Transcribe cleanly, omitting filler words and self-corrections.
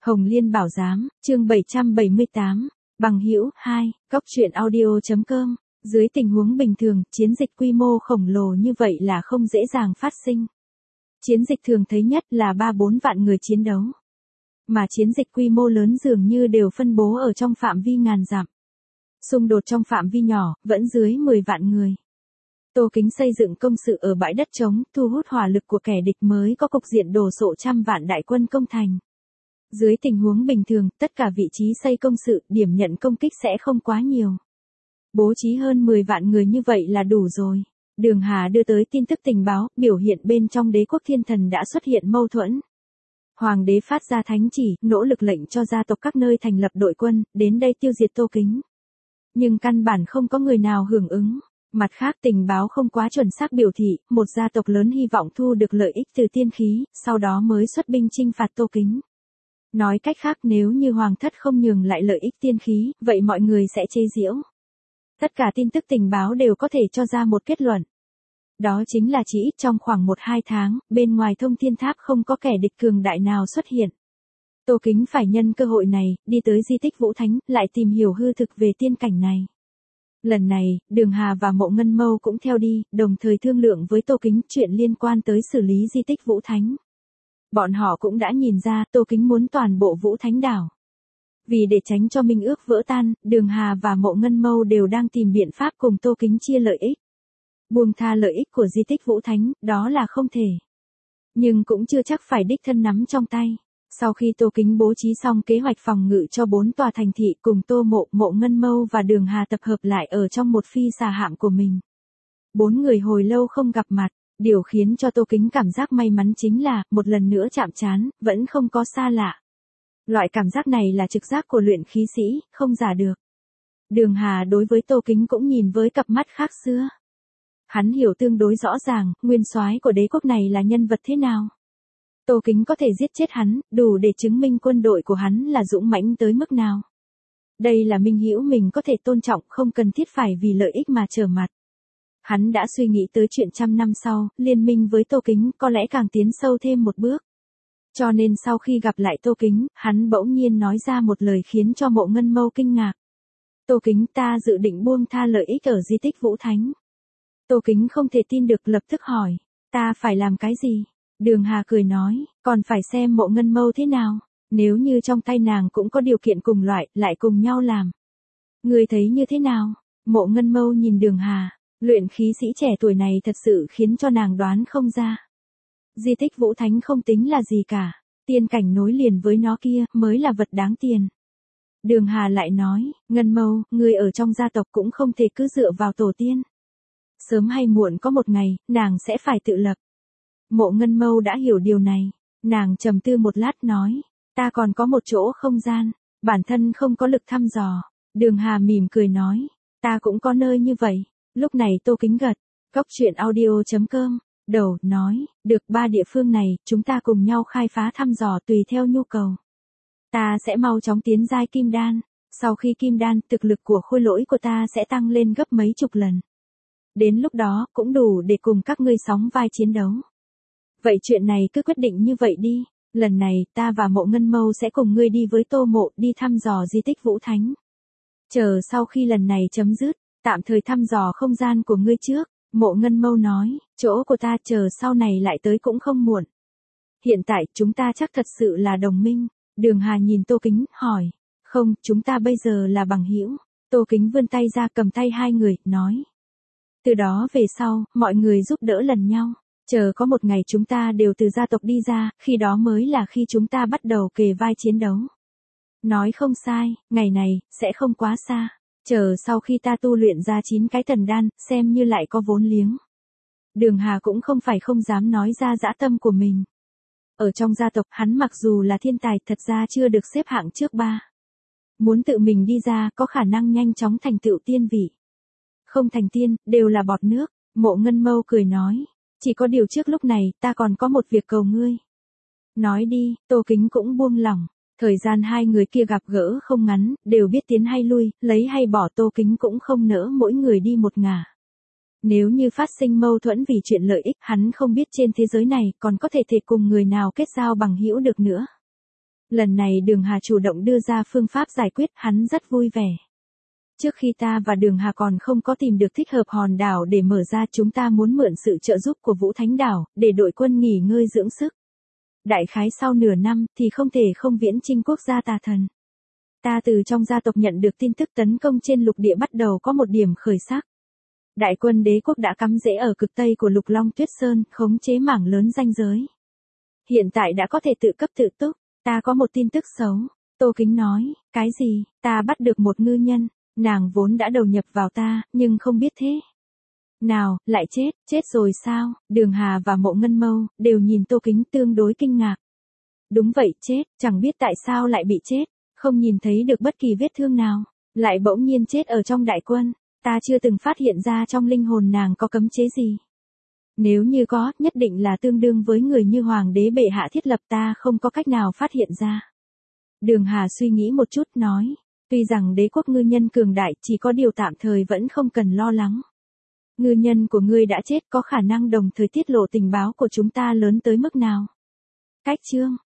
Hồng Liên Bảo Giám, chương 778, Bằng hữu 2, Cóc truyện audio.com. Dưới tình huống bình thường, chiến dịch quy mô khổng lồ như vậy là không dễ dàng phát sinh. Chiến dịch thường thấy nhất là 3-4 vạn người chiến đấu. Mà chiến dịch quy mô lớn dường như đều phân bố ở trong phạm vi ngàn dặm. Xung đột trong phạm vi nhỏ, vẫn dưới 10 vạn người. Tô Kính xây dựng công sự ở bãi đất trống, thu hút hỏa lực của kẻ địch mới có cục diện đổ sộ trăm vạn đại quân công thành. Dưới tình huống bình thường, tất cả vị trí xây công sự, điểm nhận công kích sẽ không quá nhiều. Bố trí hơn 10 vạn người như vậy là đủ rồi. Đường Hà đưa tới tin tức tình báo, biểu hiện bên trong đế quốc thiên thần đã xuất hiện mâu thuẫn. Hoàng đế phát ra thánh chỉ, nỗ lực lệnh cho gia tộc các nơi thành lập đội quân, đến đây tiêu diệt Tô Kính. Nhưng căn bản không có người nào hưởng ứng. Mặt khác tình báo không quá chuẩn xác biểu thị, một gia tộc lớn hy vọng thu được lợi ích từ tiên khí, sau đó mới xuất binh chinh phạt Tô Kính. Nói cách khác nếu như hoàng thất không nhường lại lợi ích tiên khí, vậy mọi người sẽ chế giễu. Tất cả tin tức tình báo đều có thể cho ra một kết luận. Đó chính là chỉ ít trong khoảng 1-2 tháng, bên ngoài Thông Thiên Tháp không có kẻ địch cường đại nào xuất hiện. Tô Kính phải nhân cơ hội này, đi tới di tích Vũ Thánh, lại tìm hiểu hư thực về tiên cảnh này. Lần này, Đường Hà và Mộ Ngân Mâu cũng theo đi, đồng thời thương lượng với Tô Kính chuyện liên quan tới xử lý di tích Vũ Thánh. Bọn họ cũng đã nhìn ra Tô Kính muốn toàn bộ Vũ Thánh đảo. Vì để tránh cho minh ước vỡ tan, Đường Hà và Mộ Ngân Mâu đều đang tìm biện pháp cùng Tô Kính chia lợi ích. Buông tha lợi ích của di tích Vũ Thánh, đó là không thể. Nhưng cũng chưa chắc phải đích thân nắm trong tay. Sau khi Tô Kính bố trí xong kế hoạch phòng ngự cho 4 tòa thành thị cùng Tô Mộ, Mộ Ngân Mâu và Đường Hà tập hợp lại ở trong một phi xà hạm của mình. 4 người hồi lâu không gặp mặt, điều khiến cho Tô Kính cảm giác may mắn chính là, một lần nữa chạm trán, vẫn không có xa lạ. Loại cảm giác này là trực giác của luyện khí sĩ, không giả được. Đường Hà đối với Tô Kính cũng nhìn với cặp mắt khác xưa. Hắn hiểu tương đối rõ ràng, nguyên soái của đế quốc này là nhân vật thế nào. Tô Kính có thể giết chết hắn, đủ để chứng minh quân đội của hắn là dũng mãnh tới mức nào. Đây là minh hữu mình có thể tôn trọng, không cần thiết phải vì lợi ích mà trở mặt. Hắn đã suy nghĩ tới chuyện trăm năm sau, liên minh với Tô Kính có lẽ càng tiến sâu thêm một bước. Cho nên sau khi gặp lại Tô Kính, hắn bỗng nhiên nói ra một lời khiến cho Mộ Ngân Mâu kinh ngạc. Tô Kính, ta dự định buông tha lợi ích ở di tích Vũ Thánh. Tô Kính không thể tin được, lập tức hỏi, ta phải làm cái gì? Đường Hà cười nói, còn phải xem Mộ Ngân Mâu thế nào, nếu như trong tay nàng cũng có điều kiện cùng loại, lại cùng nhau làm. Ngươi thấy như thế nào? Mộ Ngân Mâu nhìn Đường Hà, luyện khí sĩ trẻ tuổi này thật sự khiến cho nàng đoán không ra. Di tích Vũ Thánh không tính là gì cả, tiên cảnh nối liền với nó kia mới là vật đáng tiền. Đường Hà lại nói, Ngân Mâu, ngươi ở trong gia tộc cũng không thể cứ dựa vào tổ tiên. Sớm hay muộn có một ngày, nàng sẽ phải tự lập. Mộ Ngân Mâu đã hiểu điều này, nàng trầm tư một lát nói, ta còn có một chỗ không gian, bản thân không có lực thăm dò. Đường Hà mỉm cười nói, ta cũng có nơi như vậy. Lúc này Tô Kính gật, Cóc truyện audio.com, đầu, nói, được 3 địa phương này, chúng ta cùng nhau khai phá thăm dò tùy theo nhu cầu. Ta sẽ mau chóng tiến giai kim đan, sau khi kim đan, thực lực của khôi lỗi của ta sẽ tăng lên gấp mấy chục lần. Đến lúc đó, cũng đủ để cùng các ngươi sóng vai chiến đấu. Vậy chuyện này cứ quyết định như vậy đi, lần này, ta và Mộ Ngân Mâu sẽ cùng ngươi đi với Tô Mộ đi thăm dò di tích Vũ Thánh. Chờ sau khi lần này chấm dứt, tạm thời thăm dò không gian của ngươi trước. Mộ Ngân Mâu nói, chỗ của ta chờ sau này lại tới cũng không muộn. Hiện tại chúng ta chắc thật sự là đồng minh. Đường Hà nhìn Tô Kính, hỏi, không, chúng ta bây giờ là bằng hữu. Tô Kính vươn tay ra cầm tay hai người, nói. Từ đó về sau, mọi người giúp đỡ lần nhau. Chờ có một ngày chúng ta đều từ gia tộc đi ra, khi đó mới là khi chúng ta bắt đầu kề vai chiến đấu. Nói không sai, ngày này, sẽ không quá xa. Chờ sau khi ta tu luyện ra 9 cái thần đan, xem như lại có vốn liếng. Đường Hà cũng không phải không dám nói ra dã tâm của mình. Ở trong gia tộc, hắn mặc dù là thiên tài, thật ra chưa được xếp hạng trước 3. Muốn tự mình đi ra, có khả năng nhanh chóng thành tựu tiên vị. Không thành tiên, đều là bọt nước. Mộ Ngân Mâu cười nói, chỉ có điều trước lúc này, ta còn có một việc cầu ngươi. Nói đi, Tô Kính cũng buông lỏng. Thời gian hai người kia gặp gỡ không ngắn, đều biết tiến hay lui, lấy hay bỏ. Tô Kính cũng không nỡ mỗi người đi một ngả. Nếu như phát sinh mâu thuẫn vì chuyện lợi ích, hắn không biết trên thế giới này còn có thể cùng người nào kết giao bằng hữu được nữa. Lần này Đường Hà chủ động đưa ra phương pháp giải quyết, hắn rất vui vẻ. Trước khi ta và Đường Hà còn không có tìm được thích hợp hòn đảo để mở ra, chúng ta muốn mượn sự trợ giúp của Vũ Thánh Đảo, để đội quân nghỉ ngơi dưỡng sức. Đại khái sau nửa năm thì không thể không viễn chinh quốc gia Tà Thần. Ta từ trong gia tộc nhận được tin tức tấn công trên lục địa bắt đầu có một điểm khởi sắc. Đại quân đế quốc đã cắm rễ ở cực tây của Lục Long Tuyết Sơn, khống chế mảng lớn ranh giới. Hiện tại đã có thể tự cấp tự túc. Ta có một tin tức xấu. Tô Kính nói, cái gì? Ta bắt được một ngư nhân. Nàng vốn đã đầu nhập vào ta, nhưng không biết thế. Nào, lại chết rồi sao? Đường Hà và Mộ Ngân Mâu đều nhìn Tô Kính tương đối kinh ngạc. Đúng vậy, chết, chẳng biết tại sao lại bị chết, không nhìn thấy được bất kỳ vết thương nào, lại bỗng nhiên chết ở trong đại quân. Ta chưa từng phát hiện ra trong linh hồn nàng có cấm chế gì. Nếu như có, nhất định là tương đương với người như Hoàng đế bệ hạ thiết lập, ta không có cách nào phát hiện ra. Đường Hà suy nghĩ một chút nói, tuy rằng đế quốc ngư nhân cường đại, chỉ có điều tạm thời vẫn không cần lo lắng. Ngư nhân của ngươi đã chết, có khả năng đồng thời tiết lộ tình báo của chúng ta lớn tới mức nào? Cách chương